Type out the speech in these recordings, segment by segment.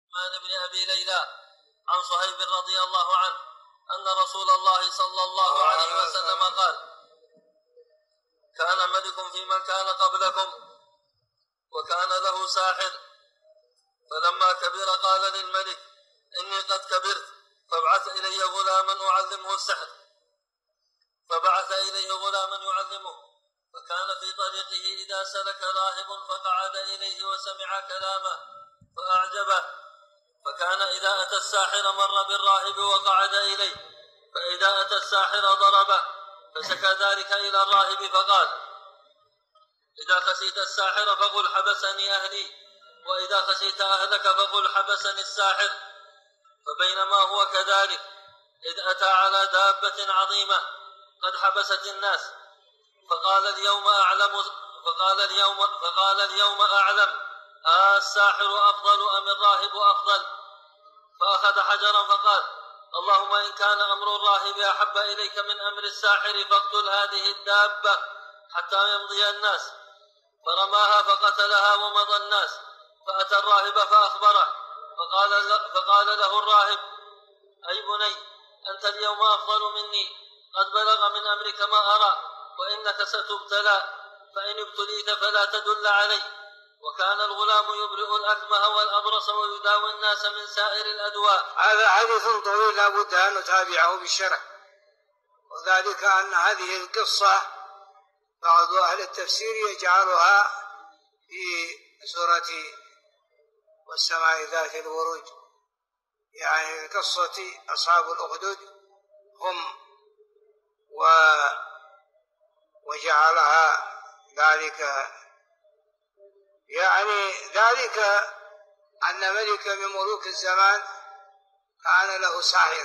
عن ابن أبي ليلى عن صهيب رضي الله عنه أن رسول الله صلى الله عليه وسلم قال: كان ملك في من كان قبلكم وكان له ساحر، فلما كبر قال للملك: إني قد كبرت، فابعث إلي غلاما أعلمه السحر. فبعث إليه غلاما يعلمه، فكان في طريقه إذا سلك راهب فقعد إليه وسمع كلامه فأعجبه، فكان إذا أتى الساحر مر بالراهب وقعد إليه، فإذا أتى الساحر ضربه، فشكى ذلك إلى الراهب فقال: إذا خشيت الساحر فقل حبسني أهلي، وإذا خشيت أهلك فقل حبسني الساحر. فبينما هو كذلك إذ أتى على دابة عظيمة قد حبست الناس، فقال اليوم أعلم الساحر أفضل أم الراهب أفضل؟ فأخذ حجرا فقال: اللهم إن كان أمر الراهب أحب إليك من أمر الساحر فاقتل هذه الدابة حتى يمضي الناس. فرماها فقتلها ومضى الناس، فأتى الراهب فأخبره، فقال له الراهب: أي بني، أنت اليوم أفضل مني، قد بلغ من أمرك ما أرى، وإنك ستبتلى، فإن ابتليت فلا تدل علي. وكان الغلام يبرئ الأكمه والأبرص ويداوي الناس من سائر الأدواء. هذا حديث طويل لا بد أن نتابعه بالشرح، وذلك أن هذه القصة بعض أهل التفسير يجعلها في سورة والسماء ذات البروج، يعني قصة أصحاب الأخدود هم، وجعلها ذلك، يعني ذلك أن ملك من ملوك الزمان كان له ساحر،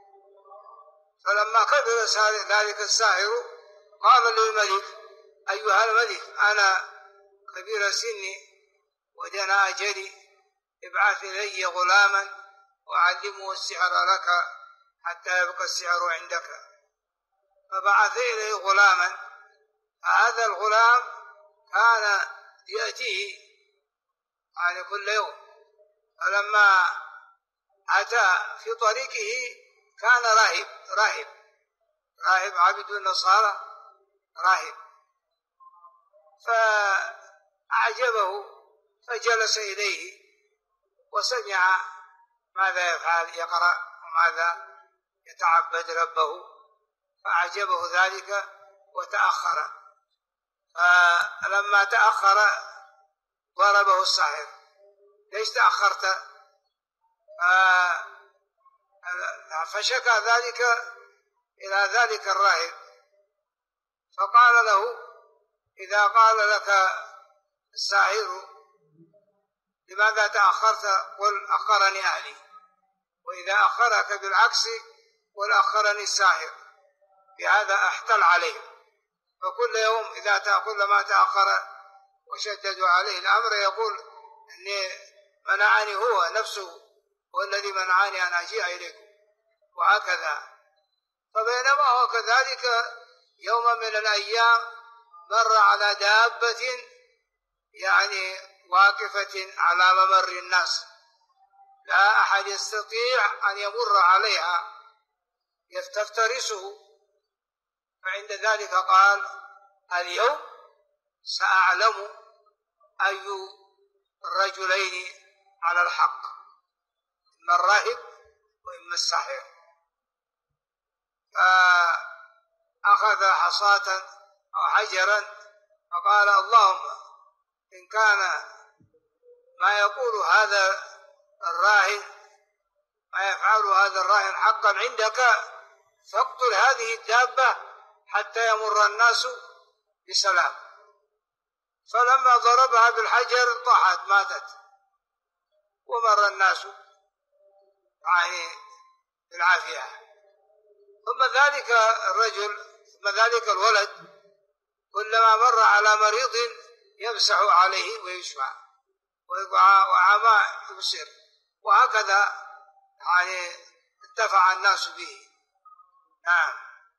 فلما كبر ذلك الساحر قال للملك: أيها الملك، أنا كبير سني ودنا أجلي، ابعث إلي غلاما وأعلمه السحر لك حتى يبقى السحر عندك. فبعث إليه غلاما، فهذا الغلام كان يأتيه يعني كل يوم، فلما أتى في طريقه كان راهب عبد النصارى، راهب، فأعجبه فجلس إليه وسمع ماذا يفعل، يقرأ وماذا يتعبد ربه، فأعجبه ذلك وتأخر. فلما تأخر ضربه الساحر: ليش تأخرت؟ فشكى ذلك إلى ذلك الراهب، فقال له: إذا قال لك الساحر لماذا تأخرت قل أخرني أهلي، وإذا أخرك بالعكس قل أخرني الساحر، بهذا احتل عليه. فكل يوم إذا كلما تأخر وشددوا عليه الأمر يقول: أني منعني هو نفسه، هو الذي منعني أن أجيء إليكم، وهكذا. فبينما هو كذلك يوم من الأيام مر على دابة يعني واقفة على ممر الناس، لا أحد يستطيع أن يمر عليها، يفترسه. فعند ذلك قال: اليوم سأعلم أي الرجلين على الحق، إما الراهب وإما الساحر. فأخذ حصاة أو حجرا فقال: اللهم إن كان ما يقول هذا الراهن، ما يفعل هذا الراهن حقا عندك، فاقتل هذه الدابة حتى يمر الناس بسلام. فلما ضربها بالحجر طاحت ماتت، ومر الناس يعني بالعافية. ثم ذلك الرجل، ثم ذلك الولد كلما مر على مريض يمسح عليه ويشفع، وعما يبصر، وهكذا يعني انتفع الناس به. نعم.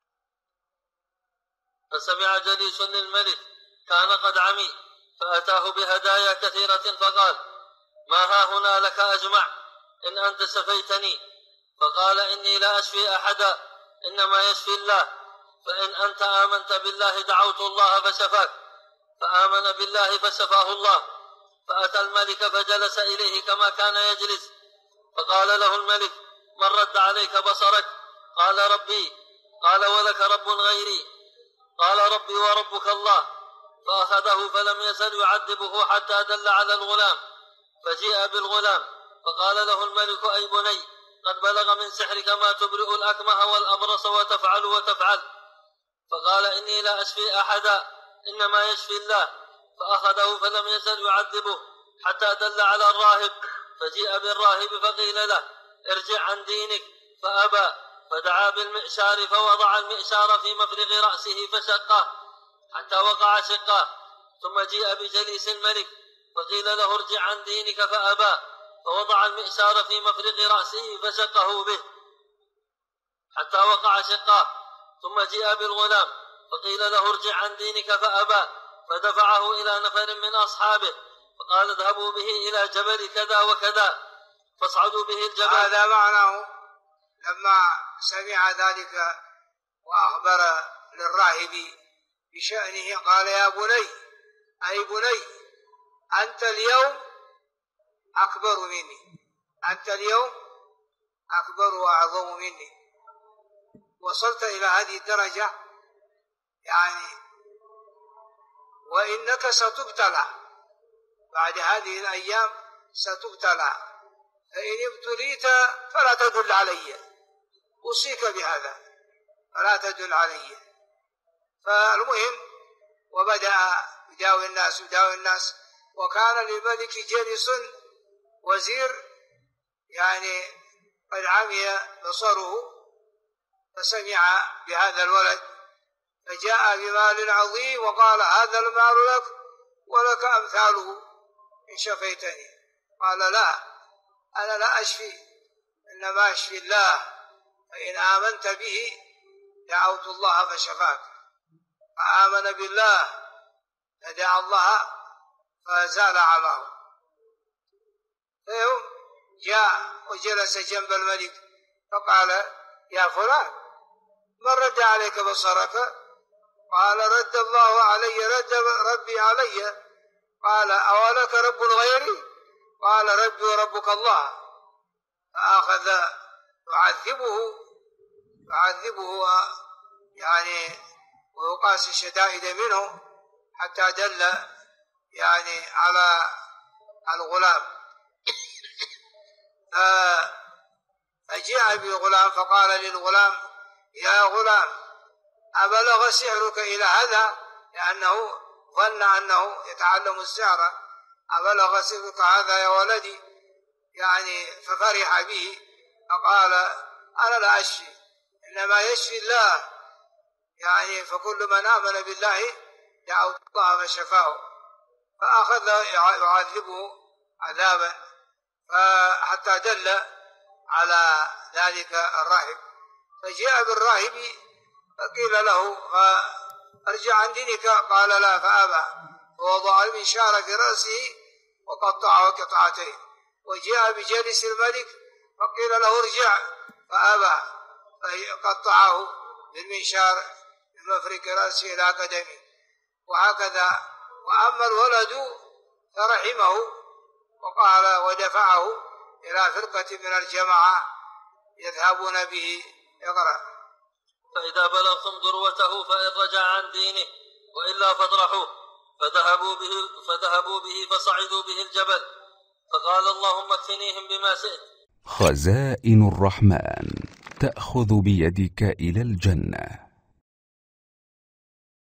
فسمع جليس للملك كان قد عمي، فأتاه بهدايا كثيرة فقال: ما ها هنا لك أجمع؟ إن أنت شفيتني. فقال إني لا أشفي أحدا إنما يشفي الله، فإن أنت آمنت بالله دعوت الله فشفاك. فآمن بالله فشفاه الله. فأتى الملك فجلس إليه كما كان يجلس. فقال له الملك: من رد عليك بصرك؟ قال: ربي. قال: ولك رب غيري؟ قال: ربي وربك الله. فأخذه فلم يزل يعذبه حتى دل على الغلام. فجيء بالغلام فقال له الملك: أي بني، قد بلغ من سحرك ما تبرئ الأكمه والأبرص وتفعل وتفعل. فقال: إني لا أشفي أحدا إنما يشفي الله. فأخذه فلم يزل يعذبه حتى دل على الراهب. فجيء بالراهب فقيل له: ارجع عن دينك. فأبى. فدعا بالمئشار فوضع المئشار في مفرغ رأسه فشقه حتى وقع شقاه. ثم جيء بجليس الملك فقيل له: ارجع عن دينك. فأبى. فوضع المئشار في مفرغ رأسه فشقه به حتى وقع شقاه. ثم جيء بالغلام فقيل له: ارجع عن دينك. فأبى. فدفعه إلى نفر من أصحابه فقال: اذهبوا به إلى جبل كذا وكذا فاصعدوا به الجبل. هذا معناه لما سمع ذلك وأخبر للراهب بشأنه قال: يا بني، أي بني، أنت اليوم أكبر مني، أنت اليوم أكبر وأعظم مني. وصلت إلى هذه الدرجة يعني، وإنك ستبتلى بعد هذه الأيام، ستبتلى. فإن ابتليت فلا تدل علي، أوصيك بهذا، فلا تدل علي. فالمهم وبدأ يداوي الناس. وكان للملك جالس وزير يعني قد عمي بصره، فسمع بهذا الولد فجاء بمال عظيم وقال: هذا المال لك ولك أمثاله إن شفيتني. قال: لا، أنا لا أشفي، إنما يشفي الله، فإن آمنت به دعوت الله فشفاك. فآمن بالله فدعا الله فزال عماه. فيوم جاء وجلس جنب الملك فقال: يا فلان، من رد عليك بصرك؟ قال: رد الله علي، رد ربي علي. قال: أولك رب غيري؟ قال: ربي وربك الله. فأخذ يعذبه يعني ويقاس الشدائد منه حتى دل يعني على الغلام. فجاء بالغلام فقال للغلام: يا غلام، أبلغ سحرك إلى هذا؟ لأنه ظن أنه يتعلم السحر. أبلغ سحرك هذا يا ولدي؟ يعني ففرح به فقال: أنا لا أشفي، إنما يشفي الله، يعني فكل من آمن بالله دعوت الله فشفاه. فأخذ يعذبه عذابا حتى دل على ذلك الراهب. فجاء بالراهب فقيل له: ارجع عن دينك. قال: لا. فأبى. فوضع المنشار في رأسه وقطعه قطعتين. وجاء بجلس الملك فقيل له: ارجع. فأبى. فقطعه بالمنشار من مفرق رأسه إلى قدمه. وهكذا. وأما الولد فرحمه وقال ودفعه إلى فرقة من الجماعة يذهبون به. يقرأ: فإذا بلغتم ذروته فإن رجع عن دينه وإلا فاطرحوه. فذهبوا به فصعدوا به الجبل. فقال: اللهم اكفنيهم بما شئت. خزائن الرحمن تأخذ بيدك إلى الجنة.